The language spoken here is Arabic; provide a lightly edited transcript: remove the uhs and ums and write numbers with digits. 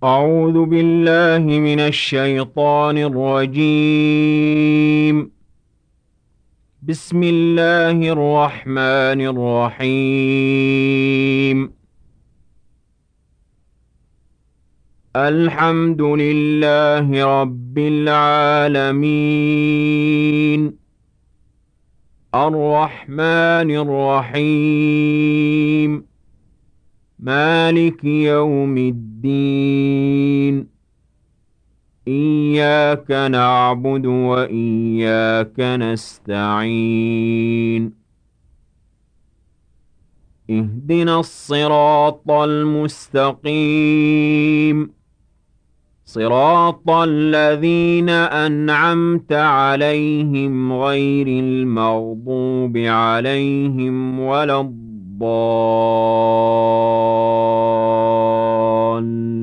أعوذ بالله من الشيطان الرجيم. بسم الله الرحمن الرحيم. الحمد لله رب العالمين. الرحمن الرحيم. مالك يوم الدين. إياك نعبد وإياك نستعين. اهدنا الصراط المستقيم، صراط الذين أنعمت عليهم غير المغضوب عليهم ولا الضالين.